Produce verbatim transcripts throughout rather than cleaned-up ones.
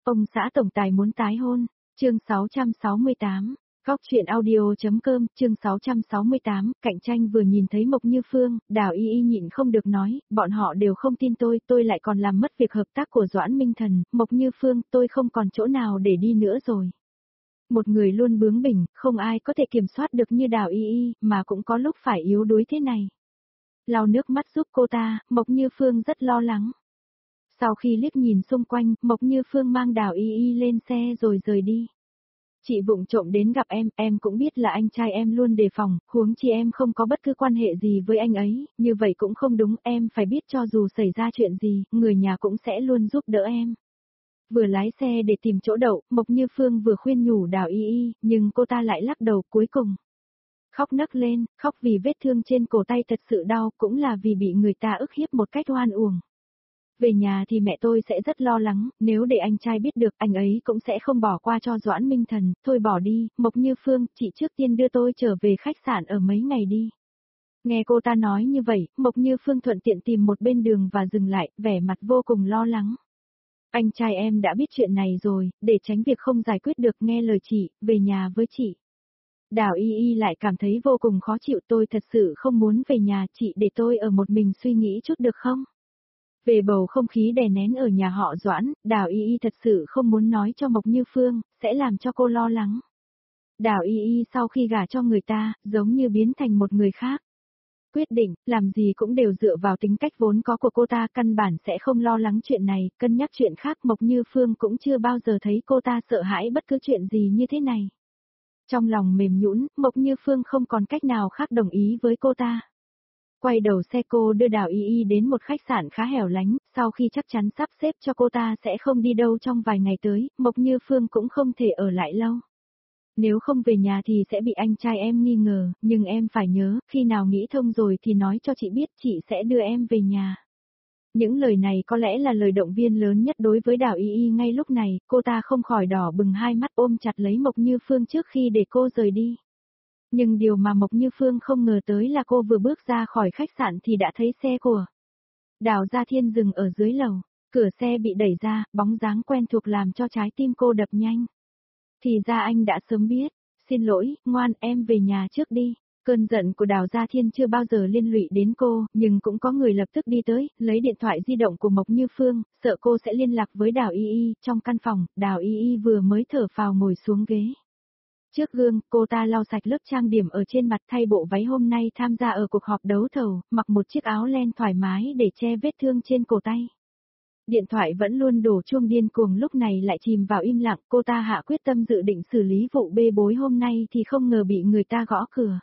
Ông xã tổng tài muốn tái hôn, chương sáu trăm sáu mươi tám, Góc truyện audio.com, chương sáu trăm sáu mươi tám, cạnh tranh vừa nhìn thấy Mộc Như Phương, Đào Y Y nhịn không được nói, bọn họ đều không tin tôi, tôi lại còn làm mất việc hợp tác của Doãn Minh Thần, Mộc Như Phương, tôi không còn chỗ nào để đi nữa rồi. Một người luôn bướng bỉnh, không ai có thể kiểm soát được như Đào Y Y, mà cũng có lúc phải yếu đuối thế này. Lau nước mắt giúp cô ta, Mộc Như Phương rất lo lắng. Sau khi liếc nhìn xung quanh, Mộc Như Phương mang Đào Y Y lên xe rồi rời đi. Chị vụng trộm đến gặp em, em cũng biết là anh trai em luôn đề phòng, huống chi em không có bất cứ quan hệ gì với anh ấy, như vậy cũng không đúng, em phải biết cho dù xảy ra chuyện gì, người nhà cũng sẽ luôn giúp đỡ em. Vừa lái xe để tìm chỗ đậu, Mộc Như Phương vừa khuyên nhủ Đào Y Y, nhưng cô ta lại lắc đầu cuối cùng. Khóc nấc lên, khóc vì vết thương trên cổ tay thật sự đau, cũng là vì bị người ta ức hiếp một cách oan uổng. Về nhà thì mẹ tôi sẽ rất lo lắng, nếu để anh trai biết được anh ấy cũng sẽ không bỏ qua cho Doãn Minh Thần, thôi bỏ đi, Mộc Như Phương, chị trước tiên đưa tôi trở về khách sạn ở mấy ngày đi. Nghe cô ta nói như vậy, Mộc Như Phương thuận tiện tìm một bên đường và dừng lại, vẻ mặt vô cùng lo lắng. Anh trai em đã biết chuyện này rồi, để tránh việc không giải quyết được nghe lời chị, về nhà với chị. Đào Y Y lại cảm thấy vô cùng khó chịu, tôi thật sự không muốn về nhà, chị để tôi ở một mình suy nghĩ chút được không? Về bầu không khí đè nén ở nhà họ Doãn, Đào Y Y thật sự không muốn nói cho Mộc Như Phương, sẽ làm cho cô lo lắng. Đào Y Y sau khi gả cho người ta, giống như biến thành một người khác. Quyết định, làm gì cũng đều dựa vào tính cách vốn có của cô ta, căn bản sẽ không lo lắng chuyện này, cân nhắc chuyện khác. Mộc Như Phương cũng chưa bao giờ thấy cô ta sợ hãi bất cứ chuyện gì như thế này. Trong lòng mềm nhũn, Mộc Như Phương không còn cách nào khác đồng ý với cô ta. Quay đầu xe cô đưa Đào Y Y đến một khách sạn khá hẻo lánh, sau khi chắc chắn sắp xếp cho cô ta sẽ không đi đâu trong vài ngày tới, Mộc Như Phương cũng không thể ở lại lâu. Nếu không về nhà thì sẽ bị anh trai em nghi ngờ, nhưng em phải nhớ, khi nào nghĩ thông rồi thì nói cho chị biết, chị sẽ đưa em về nhà. Những lời này có lẽ là lời động viên lớn nhất đối với Đào Y Y ngay lúc này, cô ta không khỏi đỏ bừng hai mắt ôm chặt lấy Mộc Như Phương trước khi để cô rời đi. Nhưng điều mà Mộc Như Phương không ngờ tới là cô vừa bước ra khỏi khách sạn thì đã thấy xe của Đào Gia Thiên dừng ở dưới lầu, cửa xe bị đẩy ra, bóng dáng quen thuộc làm cho trái tim cô đập nhanh. Thì ra anh đã sớm biết, xin lỗi, ngoan em về nhà trước đi. Cơn giận của Đào Gia Thiên chưa bao giờ liên lụy đến cô, nhưng cũng có người lập tức đi tới, lấy điện thoại di động của Mộc Như Phương, sợ cô sẽ liên lạc với Đào Y Y. Trong căn phòng, Đào Y Y vừa mới thở phào ngồi xuống ghế. Trước gương, cô ta lau sạch lớp trang điểm ở trên mặt, thay bộ váy hôm nay tham gia ở cuộc họp đấu thầu, mặc một chiếc áo len thoải mái để che vết thương trên cổ tay. Điện thoại vẫn luôn đổ chuông điên cuồng, lúc này lại chìm vào im lặng, cô ta hạ quyết tâm dự định xử lý vụ bê bối hôm nay thì không ngờ bị người ta gõ cửa.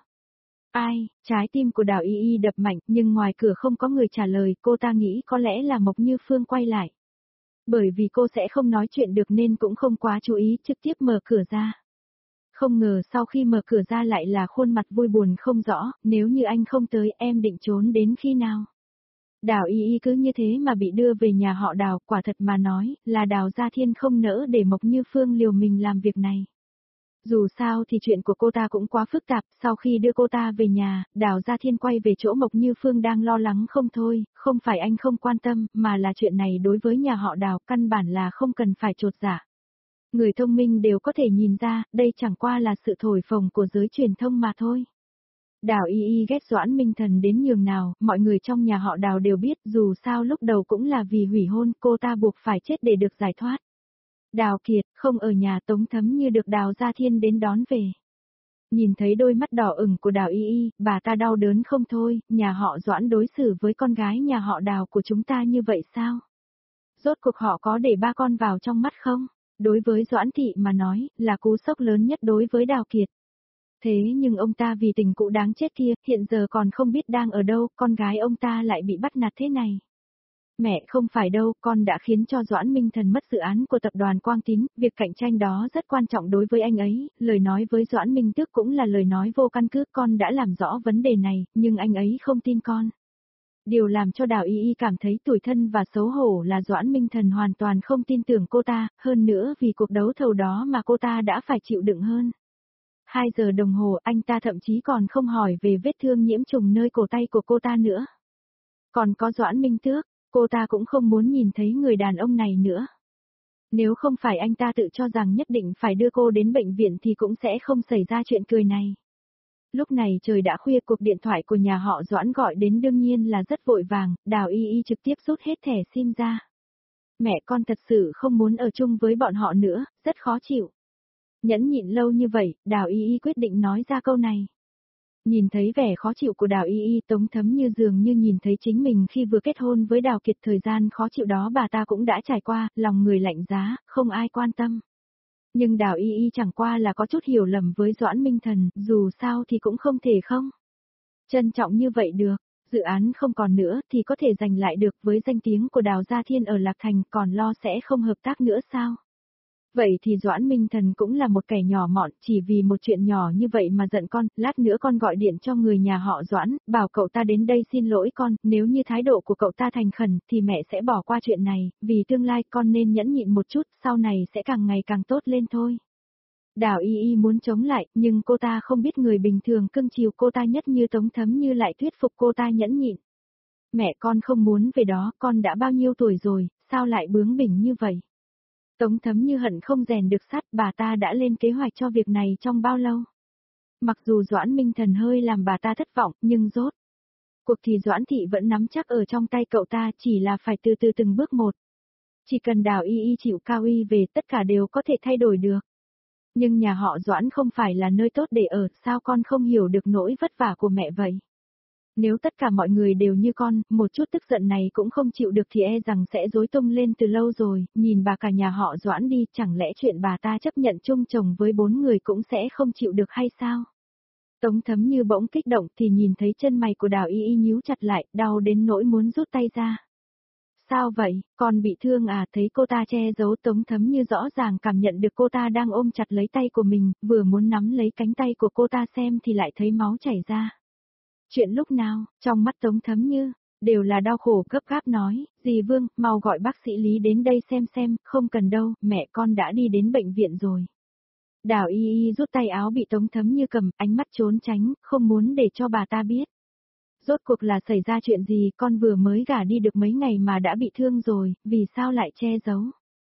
Ai? Trái tim của Đào Y Y đập mạnh, nhưng ngoài cửa không có người trả lời, cô ta nghĩ có lẽ là Mộc Như Phương quay lại. Bởi vì cô sẽ không nói chuyện được nên cũng không quá chú ý, trực tiếp mở cửa ra. Không ngờ sau khi mở cửa ra lại là khuôn mặt vui buồn không rõ, nếu như anh không tới em định trốn đến khi nào? Đào Y Y cứ như thế mà bị đưa về nhà họ Đào, quả thật mà nói, là Đào Gia Thiên không nỡ để Mộc Như Phương liều mình làm việc này. Dù sao thì chuyện của cô ta cũng quá phức tạp, sau khi đưa cô ta về nhà, Đào Gia Thiên quay về chỗ Mộc Như Phương đang lo lắng không thôi, không phải anh không quan tâm, mà là chuyện này đối với nhà họ Đào căn bản là không cần phải chột dạ. Người thông minh đều có thể nhìn ra, đây chẳng qua là sự thổi phồng của giới truyền thông mà thôi. Đào Y Y ghét Doãn Minh Thần đến nhường nào, mọi người trong nhà họ Đào đều biết, dù sao lúc đầu cũng là vì hủy hôn, cô ta buộc phải chết để được giải thoát. Đào Kiệt, không ở nhà, Tống Thấm Như được Đào Gia Thiên đến đón về. Nhìn thấy đôi mắt đỏ ửng của Đào Y Y, bà ta đau đớn không thôi, nhà họ Doãn đối xử với con gái nhà họ Đào của chúng ta như vậy sao? Rốt cuộc họ có để ba con vào trong mắt không? Đối với Doãn Thị mà nói, là cú sốc lớn nhất đối với Đào Kiệt. Thế nhưng ông ta vì tình cũ đáng chết kia, hiện giờ còn không biết đang ở đâu, con gái ông ta lại bị bắt nạt thế này. Mẹ, không phải đâu, con đã khiến cho Doãn Minh Thần mất dự án của tập đoàn Quang Tín, việc cạnh tranh đó rất quan trọng đối với anh ấy, lời nói với Doãn Minh Tước cũng là lời nói vô căn cứ, con đã làm rõ vấn đề này, nhưng anh ấy không tin con. Điều làm cho Đào Y Y cảm thấy tủi thân và xấu hổ là Doãn Minh Thần hoàn toàn không tin tưởng cô ta, hơn nữa vì cuộc đấu thầu đó mà cô ta đã phải chịu đựng hơn. Hai giờ đồng hồ anh ta thậm chí còn không hỏi về vết thương nhiễm trùng nơi cổ tay của cô ta nữa. Còn có Doãn Minh Tước, cô ta cũng không muốn nhìn thấy người đàn ông này nữa. Nếu không phải anh ta tự cho rằng nhất định phải đưa cô đến bệnh viện thì cũng sẽ không xảy ra chuyện cười này. Lúc này trời đã khuya, cuộc điện thoại của nhà họ Doãn gọi đến đương nhiên là rất vội vàng, Đào Y Y trực tiếp rút hết thẻ sim ra. Mẹ con thật sự không muốn ở chung với bọn họ nữa, rất khó chịu. Nhẫn nhịn lâu như vậy, Đào Y Y quyết định nói ra câu này. Nhìn thấy vẻ khó chịu của Đào Y Y, Tống Thấm Như dường như nhìn thấy chính mình khi vừa kết hôn với Đào Kiệt, thời gian khó chịu đó bà ta cũng đã trải qua, lòng người lạnh giá, không ai quan tâm. Nhưng Đào Y Y chẳng qua là có chút hiểu lầm với Doãn Minh Thần, dù sao thì cũng không thể không trân trọng như vậy được. Dự án không còn nữa thì có thể giành lại được với danh tiếng của Đào Gia Thiên ở Lạc Thành, còn lo sẽ không hợp tác nữa sao? Vậy thì Doãn Minh Thần cũng là một kẻ nhỏ mọn, chỉ vì một chuyện nhỏ như vậy mà giận con, lát nữa con gọi điện cho người nhà họ Doãn, bảo cậu ta đến đây xin lỗi con, nếu như thái độ của cậu ta thành khẩn thì mẹ sẽ bỏ qua chuyện này, vì tương lai con nên nhẫn nhịn một chút, sau này sẽ càng ngày càng tốt lên thôi. Đào Y Y muốn chống lại, nhưng cô ta không biết người bình thường cưng chiều cô ta nhất như Tống Thấm Như lại thuyết phục cô ta nhẫn nhịn. Mẹ con không muốn về đó, con đã bao nhiêu tuổi rồi, sao lại bướng bỉnh như vậy? Tống Thấm Như hận không rèn được sắt, bà ta đã lên kế hoạch cho việc này trong bao lâu? Mặc dù Doãn Minh Thần hơi làm bà ta thất vọng, nhưng rốt cuộc thì Doãn Thị vẫn nắm chắc ở trong tay cậu ta, chỉ là phải từ từ từng bước một. Chỉ cần Đào Y Y chịu cao y về, tất cả đều có thể thay đổi được. Nhưng nhà họ Doãn không phải là nơi tốt để ở, sao con không hiểu được nỗi vất vả của mẹ vậy? Nếu tất cả mọi người đều như con, một chút tức giận này cũng không chịu được thì e rằng sẽ rối tung lên từ lâu rồi, nhìn bà cả nhà họ Doãn đi, chẳng lẽ chuyện bà ta chấp nhận chung chồng với bốn người cũng sẽ không chịu được hay sao? Tống Thấm Như bỗng kích động thì nhìn thấy chân mày của Đào Y Y nhíu chặt lại, đau đến nỗi muốn rút tay ra. Sao vậy, con bị thương à? Thấy cô ta che giấu, Tống Thấm Như rõ ràng cảm nhận được cô ta đang ôm chặt lấy tay của mình, vừa muốn nắm lấy cánh tay của cô ta xem thì lại thấy máu chảy ra. Chuyện lúc nào, trong mắt Tống Thấm Như, đều là đau khổ, gấp gáp nói, dì Vương, mau gọi bác sĩ Lý đến đây xem xem, không cần đâu, mẹ con đã đi đến bệnh viện rồi. Đào Y Y rút tay áo bị Tống Thấm Như cầm, ánh mắt trốn tránh, không muốn để cho bà ta biết. Rốt cuộc là xảy ra chuyện gì, con vừa mới gả đi được mấy ngày mà đã bị thương rồi, vì sao lại che giấu?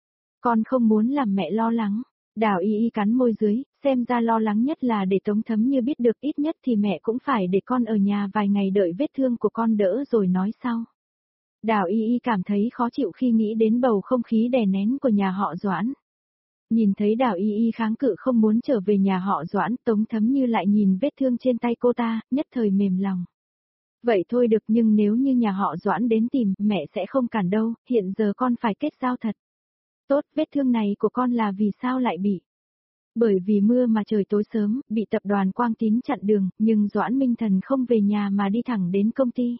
Con không muốn làm mẹ lo lắng. Đào Y Y cắn môi dưới, xem ra lo lắng nhất là để Tống Thấm Như biết được, ít nhất thì mẹ cũng phải để con ở nhà vài ngày đợi vết thương của con đỡ rồi nói sau. Đào Y Y cảm thấy khó chịu khi nghĩ đến bầu không khí đè nén của nhà họ Doãn. Nhìn thấy Đào Y Y kháng cự không muốn trở về nhà họ Doãn, Tống Thấm Như lại nhìn vết thương trên tay cô ta, nhất thời mềm lòng. Vậy thôi được, nhưng nếu như nhà họ Doãn đến tìm, mẹ sẽ không cản đâu, hiện giờ con phải kết giao thật. Tốt, vết thương này của con là vì sao lại bị? Bởi vì mưa mà trời tối sớm, bị tập đoàn Quang Tín chặn đường, nhưng Doãn Minh Thần không về nhà mà đi thẳng đến công ty.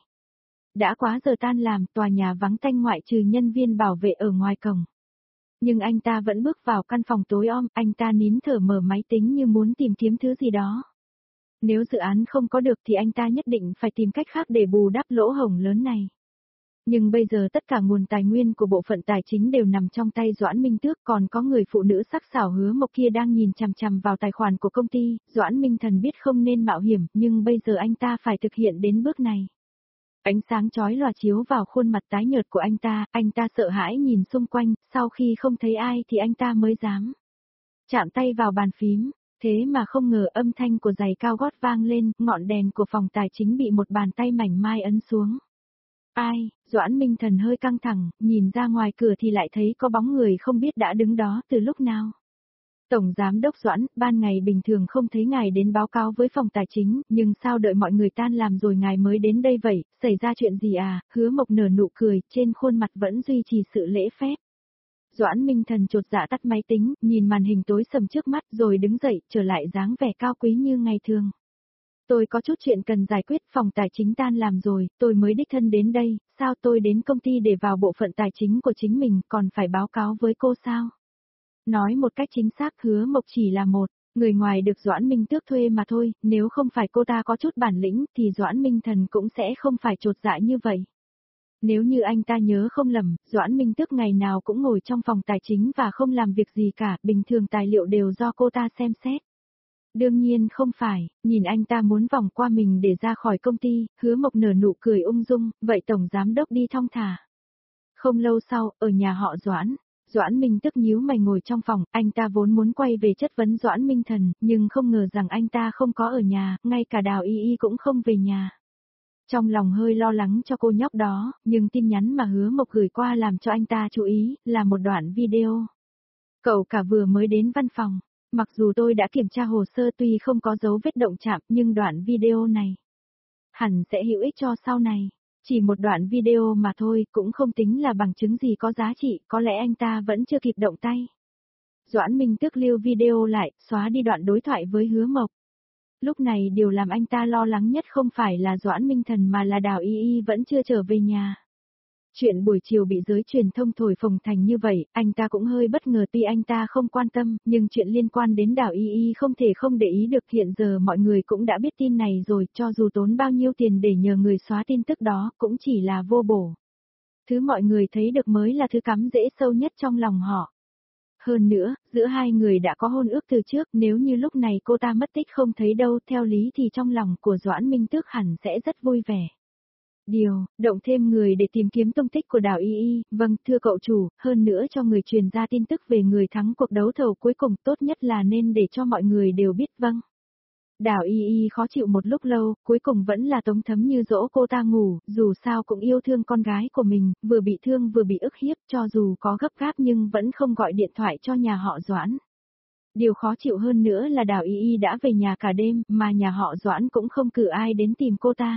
Đã quá giờ tan làm, tòa nhà vắng tanh ngoại trừ nhân viên bảo vệ ở ngoài cổng. Nhưng anh ta vẫn bước vào căn phòng tối om, anh ta nín thở mở máy tính như muốn tìm kiếm thứ gì đó. Nếu dự án không có được thì anh ta nhất định phải tìm cách khác để bù đắp lỗ hổng lớn này. Nhưng bây giờ tất cả nguồn tài nguyên của bộ phận tài chính đều nằm trong tay Doãn Minh Tước, còn có người phụ nữ sắc sảo Hứa Mộc kia đang nhìn chằm chằm vào tài khoản của công ty. Doãn Minh Thần biết không nên mạo hiểm, nhưng bây giờ anh ta phải thực hiện đến bước này. Ánh sáng chói lòa chiếu vào khuôn mặt tái nhợt của anh ta, anh ta sợ hãi nhìn xung quanh, sau khi không thấy ai thì anh ta mới dám chạm tay vào bàn phím. Thế mà không ngờ âm thanh của giày cao gót vang lên, ngọn đèn của phòng tài chính bị một bàn tay mảnh mai ấn xuống. Ai? Doãn Minh Thần hơi căng thẳng, nhìn ra ngoài cửa thì lại thấy có bóng người không biết đã đứng đó từ lúc nào. Tổng Giám đốc Doãn, ban ngày bình thường không thấy ngài đến báo cáo với phòng tài chính, nhưng sao đợi mọi người tan làm rồi ngài mới đến đây vậy, xảy ra chuyện gì à? Hứa Mộc nở nụ cười, trên khuôn mặt vẫn duy trì sự lễ phép. Doãn Minh Thần chột dạ tắt máy tính, nhìn màn hình tối sầm trước mắt rồi đứng dậy, trở lại dáng vẻ cao quý như ngày thường. Tôi có chút chuyện cần giải quyết, phòng tài chính tan làm rồi, tôi mới đích thân đến đây, sao tôi đến công ty để vào bộ phận tài chính của chính mình, còn phải báo cáo với cô sao? Nói một cách chính xác, Hứa Mộc chỉ là một người ngoài được Doãn Minh Tước thuê mà thôi, nếu không phải cô ta có chút bản lĩnh thì Doãn Minh Thần cũng sẽ không phải chột dạ như vậy. Nếu như anh ta nhớ không lầm, Doãn Minh Tước ngày nào cũng ngồi trong phòng tài chính và không làm việc gì cả, bình thường tài liệu đều do cô ta xem xét. Đương nhiên không phải, nhìn anh ta muốn vòng qua mình để ra khỏi công ty, Hứa Mộc nở nụ cười ung dung, vậy Tổng Giám đốc đi thong thả. Không lâu sau, ở nhà họ Doãn, Doãn Minh tức nhíu mày ngồi trong phòng, anh ta vốn muốn quay về chất vấn Doãn Minh Thần, nhưng không ngờ rằng anh ta không có ở nhà, ngay cả Đào Y Y cũng không về nhà. Trong lòng hơi lo lắng cho cô nhóc đó, nhưng tin nhắn mà Hứa Mộc gửi qua làm cho anh ta chú ý, là một đoạn video. Cậu cả vừa mới đến văn phòng, mặc dù tôi đã kiểm tra hồ sơ tuy không có dấu vết động chạm, nhưng đoạn video này hẳn sẽ hữu ích cho sau này. Chỉ một đoạn video mà thôi, cũng không tính là bằng chứng gì có giá trị, có lẽ anh ta vẫn chưa kịp động tay. Doãn Minh Tước lưu video lại, xóa đi đoạn đối thoại với Hứa Mộc. Lúc này điều làm anh ta lo lắng nhất không phải là Doãn Minh Thần mà là Đào Y Y vẫn chưa trở về nhà. Chuyện buổi chiều bị giới truyền thông thổi phồng thành như vậy, anh ta cũng hơi bất ngờ tuy anh ta không quan tâm, nhưng chuyện liên quan đến Đào Y Y không thể không để ý được, hiện giờ mọi người cũng đã biết tin này rồi, cho dù tốn bao nhiêu tiền để nhờ người xóa tin tức đó, cũng chỉ là vô bổ. Thứ mọi người thấy được mới là thứ cắm rễ sâu nhất trong lòng họ. Hơn nữa, giữa hai người đã có hôn ước từ trước, nếu như lúc này cô ta mất tích không thấy đâu, theo lý thì trong lòng của Doãn Minh Tước hẳn sẽ rất vui vẻ. Điều, động thêm người để tìm kiếm tung tích của Đào Y Y, vâng, thưa cậu chủ, hơn nữa cho người truyền ra tin tức về người thắng cuộc đấu thầu cuối cùng, tốt nhất là nên để cho mọi người đều biết, vâng. Đào Y Y khó chịu một lúc lâu, cuối cùng vẫn là Tống Thấm Như dỗ cô ta ngủ, dù sao cũng yêu thương con gái của mình, vừa bị thương vừa bị ức hiếp, cho dù có gấp gáp nhưng vẫn không gọi điện thoại cho nhà họ Doãn. Điều khó chịu hơn nữa là Đào Y Y đã về nhà cả đêm, mà nhà họ Doãn cũng không cử ai đến tìm cô ta.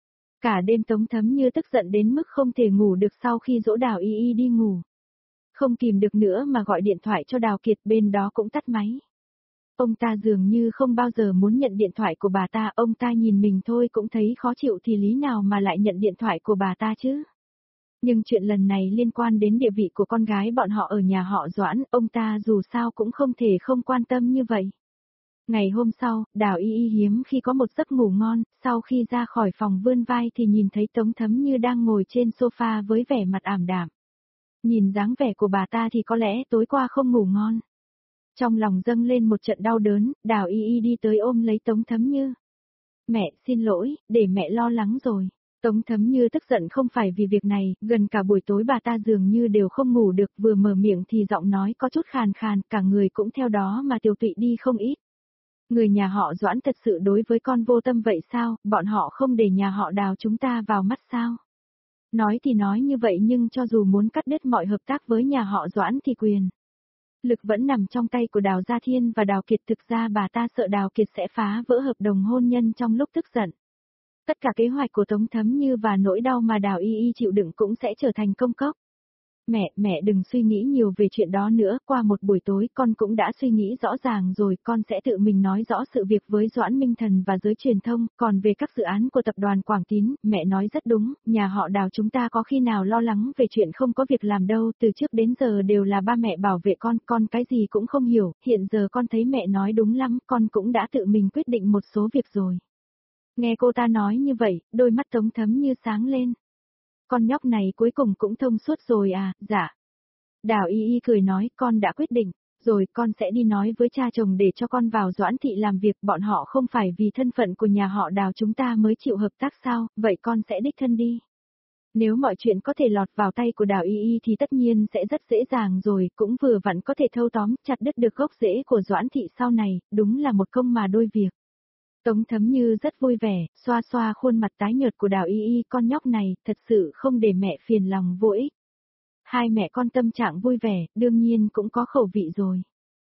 Cả đêm Tống Thấm Như tức giận đến mức không thể ngủ được sau khi dỗ Đào Y Y đi ngủ. Không kìm được nữa mà gọi điện thoại cho Đào Kiệt, bên đó cũng tắt máy. Ông ta dường như không bao giờ muốn nhận điện thoại của bà ta, ông ta nhìn mình thôi cũng thấy khó chịu thì lý nào mà lại nhận điện thoại của bà ta chứ. Nhưng chuyện lần này liên quan đến địa vị của con gái bọn họ ở nhà họ Doãn, ông ta dù sao cũng không thể không quan tâm như vậy. Ngày hôm sau, Đào Y Y hiếm khi có một giấc ngủ ngon, sau khi ra khỏi phòng vươn vai thì nhìn thấy Tống Thấm Như đang ngồi trên sofa với vẻ mặt ảm đạm. Nhìn dáng vẻ của bà ta thì có lẽ tối qua không ngủ ngon. Trong lòng dâng lên một trận đau đớn, Đào Y Y đi tới ôm lấy Tống Thấm Như. Mẹ, xin lỗi, để mẹ lo lắng rồi. Tống Thấm Như tức giận không phải vì việc này, gần cả buổi tối bà ta dường như đều không ngủ được, vừa mở miệng thì giọng nói có chút khàn khàn, cả người cũng theo đó mà tiều tụy đi không ít. Người nhà họ Doãn thật sự đối với con vô tâm vậy sao, bọn họ không để nhà họ Đào chúng ta vào mắt sao? Nói thì nói như vậy nhưng cho dù muốn cắt đứt mọi hợp tác với nhà họ Doãn thì quyền lực vẫn nằm trong tay của Đào Gia Thiên và Đào Kiệt, thực ra bà ta sợ Đào Kiệt sẽ phá vỡ hợp đồng hôn nhân trong lúc tức giận. Tất cả kế hoạch của Tống Thấm Như và nỗi đau mà Đào Y Y chịu đựng cũng sẽ trở thành công cốc. Mẹ, mẹ đừng suy nghĩ nhiều về chuyện đó nữa, qua một buổi tối con cũng đã suy nghĩ rõ ràng rồi, con sẽ tự mình nói rõ sự việc với Doãn Minh Thần và giới truyền thông, còn về các dự án của tập đoàn Quảng Tín, mẹ nói rất đúng, nhà họ Đào chúng ta có khi nào lo lắng về chuyện không có việc làm đâu, từ trước đến giờ đều là ba mẹ bảo vệ con, con cái gì cũng không hiểu, hiện giờ con thấy mẹ nói đúng lắm, con cũng đã tự mình quyết định một số việc rồi. Nghe cô ta nói như vậy, đôi mắt Tống Thấm Như sáng lên. Con nhóc này cuối cùng cũng thông suốt rồi à, dạ. Đào Y Y cười nói, con đã quyết định, rồi con sẽ đi nói với cha chồng để cho con vào Doãn thị làm việc, bọn họ không phải vì thân phận của nhà họ Đào chúng ta mới chịu hợp tác sao, vậy con sẽ đích thân đi. Nếu mọi chuyện có thể lọt vào tay của Đào Y Y thì tất nhiên sẽ rất dễ dàng rồi, cũng vừa vặn có thể thâu tóm, chặt đứt được gốc rễ của Doãn thị sau này, đúng là một công mà đôi việc. Tống Thấm Như rất vui vẻ, xoa xoa khuôn mặt tái nhợt của Đào Y Y, con nhóc này, thật sự không để mẹ phiền lòng vô ích. Hai mẹ con tâm trạng vui vẻ, đương nhiên cũng có khẩu vị rồi.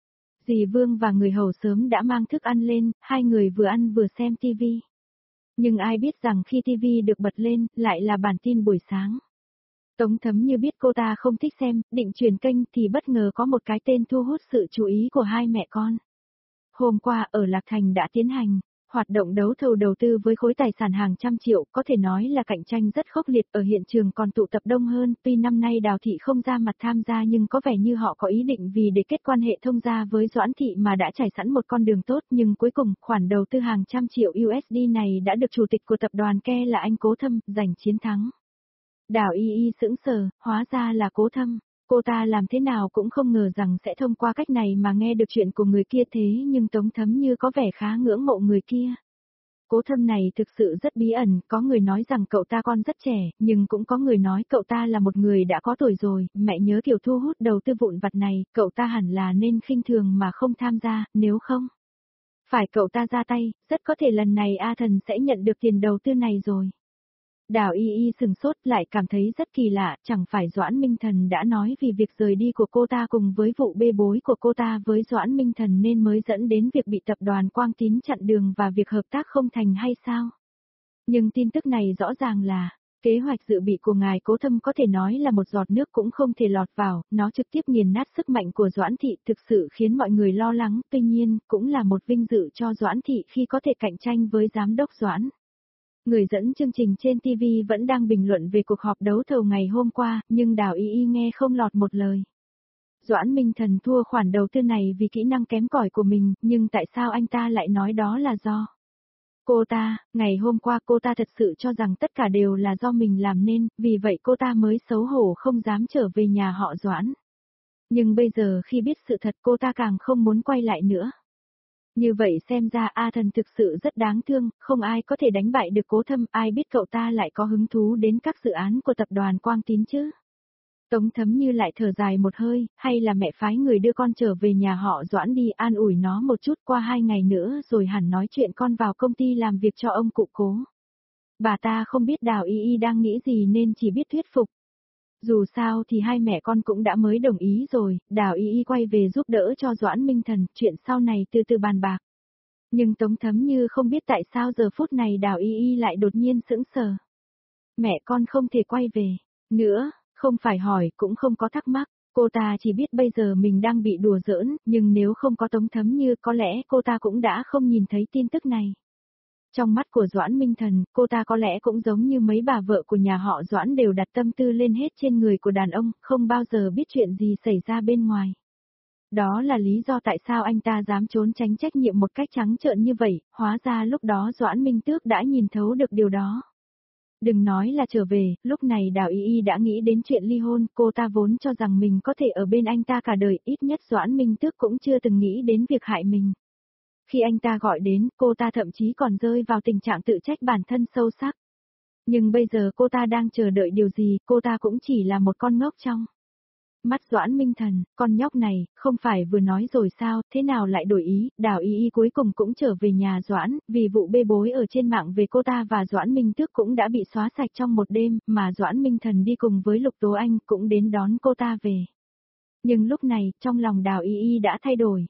Dì Vương và người hầu sớm đã mang thức ăn lên, hai người vừa ăn vừa xem tivi. Nhưng ai biết rằng khi tivi được bật lên, lại là bản tin buổi sáng. Tống Thấm Như biết cô ta không thích xem, định chuyển kênh thì bất ngờ có một cái tên thu hút sự chú ý của hai mẹ con. Hôm qua ở Lạc Thành đã tiến hành hoạt động đấu thầu đầu tư với khối tài sản hàng trăm triệu, có thể nói là cạnh tranh rất khốc liệt, ở hiện trường còn tụ tập đông hơn, tuy năm nay Đào thị không ra mặt tham gia nhưng có vẻ như họ có ý định vì để kết quan hệ thông gia với Doãn thị mà đã trải sẵn một con đường tốt, nhưng cuối cùng, khoản đầu tư hàng trăm triệu u ét đê này đã được chủ tịch của tập đoàn Ke là anh Cố Thâm giành chiến thắng. Đào Y Y sững sờ, hóa ra là Cố Thâm. Cô ta làm thế nào cũng không ngờ rằng sẽ thông qua cách này mà nghe được chuyện của người kia, thế nhưng Tống Thấm Như có vẻ khá ngưỡng mộ người kia. Cố Thâm này thực sự rất bí ẩn, có người nói rằng cậu ta còn rất trẻ, nhưng cũng có người nói cậu ta là một người đã có tuổi rồi, mẹ nhớ kiểu thu hút đầu tư vụn vặt này, cậu ta hẳn là nên khinh thường mà không tham gia, nếu không phải cậu ta ra tay, rất có thể lần này A Thần sẽ nhận được tiền đầu tư này rồi. Đào Y Y sừng sốt lại cảm thấy rất kỳ lạ, chẳng phải Doãn Minh Thần đã nói vì việc rời đi của cô ta cùng với vụ bê bối của cô ta với Doãn Minh Thần nên mới dẫn đến việc bị tập đoàn Quang Tín chặn đường và việc hợp tác không thành hay sao? Nhưng tin tức này rõ ràng là, kế hoạch dự bị của ngài Cố Thâm có thể nói là một giọt nước cũng không thể lọt vào, nó trực tiếp nghiền nát sức mạnh của Doãn Thị thực sự khiến mọi người lo lắng, tuy nhiên, cũng là một vinh dự cho Doãn Thị khi có thể cạnh tranh với giám đốc Doãn. Người dẫn chương trình trên ti vi vẫn đang bình luận về cuộc họp đấu thầu ngày hôm qua, nhưng Đào Y Y nghe không lọt một lời. Doãn Minh Thần thua khoản đầu tư này vì kỹ năng kém cỏi của mình, nhưng tại sao anh ta lại nói đó là do cô ta, ngày hôm qua cô ta thật sự cho rằng tất cả đều là do mình làm nên, vì vậy cô ta mới xấu hổ không dám trở về nhà họ Doãn. Nhưng bây giờ khi biết sự thật cô ta càng không muốn quay lại nữa. Như vậy xem ra A Thần thực sự rất đáng thương, không ai có thể đánh bại được Cố Thâm, ai biết cậu ta lại có hứng thú đến các dự án của tập đoàn Quang Tín chứ. Tống Thấm Như lại thở dài một hơi, hay là mẹ phái người đưa con trở về nhà họ Doãn đi an ủi nó một chút qua hai ngày nữa rồi hẳn nói chuyện con vào công ty làm việc cho ông cụ Cố. Bà ta không biết Đào Y Y đang nghĩ gì nên chỉ biết thuyết phục. Dù sao thì hai mẹ con cũng đã mới đồng ý rồi, Đào Y Y quay về giúp đỡ cho Doãn Minh Thần, chuyện sau này từ từ bàn bạc. Nhưng Tống Thấm Như không biết tại sao giờ phút này Đào Y Y lại đột nhiên sững sờ. Mẹ con không thể quay về nữa, không phải hỏi cũng không có thắc mắc, cô ta chỉ biết bây giờ mình đang bị đùa giỡn, nhưng nếu không có Tống Thấm Như có lẽ cô ta cũng đã không nhìn thấy tin tức này. Trong mắt của Doãn Minh Thần, cô ta có lẽ cũng giống như mấy bà vợ của nhà họ Doãn đều đặt tâm tư lên hết trên người của đàn ông, không bao giờ biết chuyện gì xảy ra bên ngoài. Đó là lý do tại sao anh ta dám trốn tránh trách nhiệm một cách trắng trợn như vậy, hóa ra lúc đó Doãn Minh Tước đã nhìn thấu được điều đó. Đừng nói là trở về, lúc này Đào Y Y đã nghĩ đến chuyện ly hôn, cô ta vốn cho rằng mình có thể ở bên anh ta cả đời, ít nhất Doãn Minh Tước cũng chưa từng nghĩ đến việc hại mình. Khi anh ta gọi đến, cô ta thậm chí còn rơi vào tình trạng tự trách bản thân sâu sắc. Nhưng bây giờ cô ta đang chờ đợi điều gì, cô ta cũng chỉ là một con ngốc trong mắt Doãn Minh Thần, con nhóc này, không phải vừa nói rồi sao, thế nào lại đổi ý, Đào Y Y cuối cùng cũng trở về nhà Doãn, vì vụ bê bối ở trên mạng về cô ta và Doãn Minh Tước cũng đã bị xóa sạch trong một đêm, mà Doãn Minh Thần đi cùng với Lục Tố Anh cũng đến đón cô ta về. Nhưng lúc này, trong lòng Đào Y Y đã thay đổi.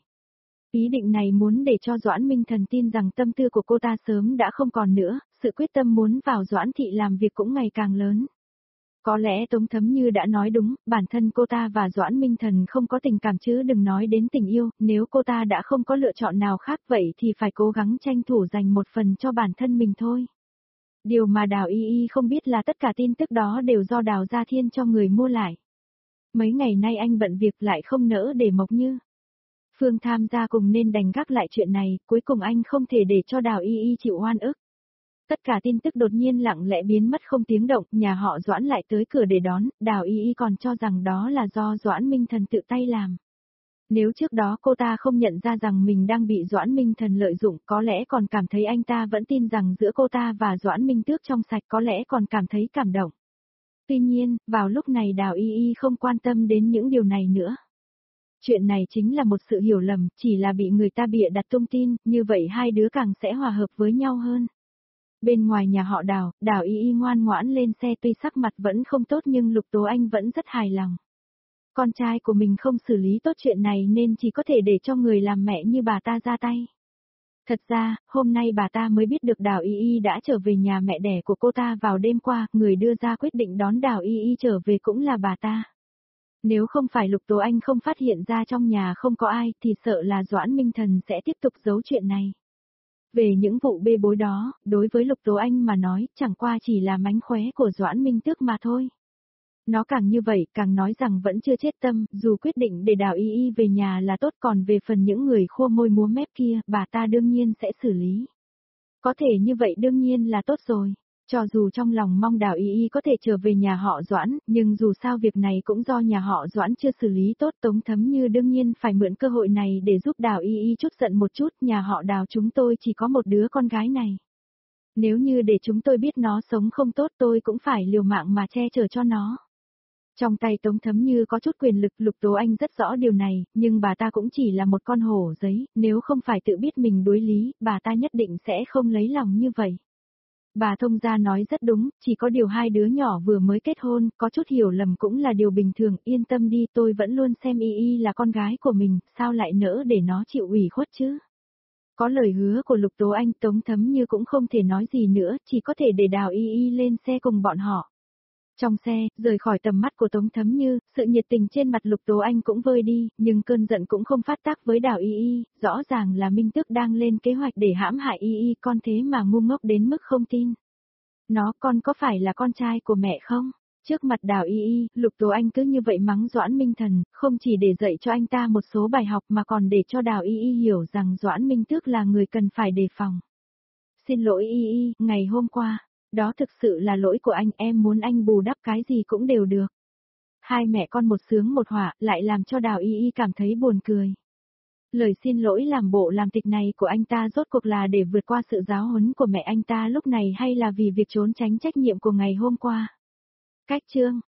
Ý định này muốn để cho Doãn Minh Thần tin rằng tâm tư của cô ta sớm đã không còn nữa, sự quyết tâm muốn vào Doãn Thị làm việc cũng ngày càng lớn. Có lẽ Tống Thấm Như đã nói đúng, bản thân cô ta và Doãn Minh Thần không có tình cảm chứ đừng nói đến tình yêu, nếu cô ta đã không có lựa chọn nào khác vậy thì phải cố gắng tranh thủ dành một phần cho bản thân mình thôi. Điều mà Đào Y Y không biết là tất cả tin tức đó đều do Đào Gia Thiên cho người mua lại. Mấy ngày nay anh bận việc lại không nỡ để Mộc Như Phương tham gia cùng nên đành gác lại chuyện này, cuối cùng anh không thể để cho Đào Y Y chịu oan ức. Tất cả tin tức đột nhiên lặng lẽ biến mất không tiếng động, nhà họ Doãn lại tới cửa để đón, Đào Y Y còn cho rằng đó là do Doãn Minh Thần tự tay làm. Nếu trước đó cô ta không nhận ra rằng mình đang bị Doãn Minh Thần lợi dụng, có lẽ còn cảm thấy anh ta vẫn tin rằng giữa cô ta và Doãn Minh Tước trong sạch, có lẽ còn cảm thấy cảm động. Tuy nhiên, vào lúc này Đào Y Y không quan tâm đến những điều này nữa. Chuyện này chính là một sự hiểu lầm, chỉ là bị người ta bịa đặt tung tin, như vậy hai đứa càng sẽ hòa hợp với nhau hơn. Bên ngoài nhà họ Đào, Đào Y Y ngoan ngoãn lên xe tuy sắc mặt vẫn không tốt nhưng Lục Tố Anh vẫn rất hài lòng. Con trai của mình không xử lý tốt chuyện này nên chỉ có thể để cho người làm mẹ như bà ta ra tay. Thật ra, hôm nay bà ta mới biết được Đào Y Y đã trở về nhà mẹ đẻ của cô ta vào đêm qua, người đưa ra quyết định đón Đào Y Y trở về cũng là bà ta. Nếu không phải Lục Tố Anh không phát hiện ra trong nhà không có ai thì sợ là Doãn Minh Thần sẽ tiếp tục giấu chuyện này. Về những vụ bê bối đó, đối với Lục Tố Anh mà nói, chẳng qua chỉ là mánh khóe của Doãn Minh Tước mà thôi. Nó càng như vậy, càng nói rằng vẫn chưa chết tâm, dù quyết định để Đào Y Y về nhà là tốt, còn về phần những người khua môi múa mép kia, bà ta đương nhiên sẽ xử lý. Có thể như vậy đương nhiên là tốt rồi. Cho dù trong lòng mong Đào Y Y có thể trở về nhà họ Doãn, nhưng dù sao việc này cũng do nhà họ Doãn chưa xử lý tốt, Tống Thấm Như đương nhiên phải mượn cơ hội này để giúp Đào Y Y chút giận một chút, nhà họ Đào chúng tôi chỉ có một đứa con gái này. Nếu như để chúng tôi biết nó sống không tốt tôi cũng phải liều mạng mà che chở cho nó. Trong tay Tống Thấm Như có chút quyền lực, Lục Tố Anh rất rõ điều này, nhưng bà ta cũng chỉ là một con hổ giấy, nếu không phải tự biết mình đối lý, bà ta nhất định sẽ không lấy lòng như vậy. Bà thông gia nói rất đúng, chỉ có điều hai đứa nhỏ vừa mới kết hôn, có chút hiểu lầm cũng là điều bình thường, yên tâm đi, tôi vẫn luôn xem Y Y là con gái của mình, sao lại nỡ để nó chịu ủy khuất chứ? Có lời hứa của Lục Tố Anh, Tống Thấm Như cũng không thể nói gì nữa, chỉ có thể để Đào Y Y lên xe cùng bọn họ. Trong xe, rời khỏi tầm mắt của Tống Thấm Như, sự nhiệt tình trên mặt Lục Tố Anh cũng vơi đi, nhưng cơn giận cũng không phát tác với Đào Y Y, rõ ràng là Minh Tước đang lên kế hoạch để hãm hại Y Y, con thế mà ngu ngốc đến mức không tin. Nó, con có phải là con trai của mẹ không? Trước mặt Đào Y Y, Lục Tố Anh cứ như vậy mắng Doãn Minh Thần, không chỉ để dạy cho anh ta một số bài học mà còn để cho Đào Y Y hiểu rằng Doãn Minh Tước là người cần phải đề phòng. Xin lỗi Y Y, ngày hôm qua, đó thực sự là lỗi của anh, em muốn anh bù đắp cái gì cũng đều được. Hai mẹ con một sướng một họa, lại làm cho Đào Y Y cảm thấy buồn cười. Lời xin lỗi làm bộ làm tịch này của anh ta rốt cuộc là để vượt qua sự giáo huấn của mẹ anh ta lúc này hay là vì việc trốn tránh trách nhiệm của ngày hôm qua? Cách chương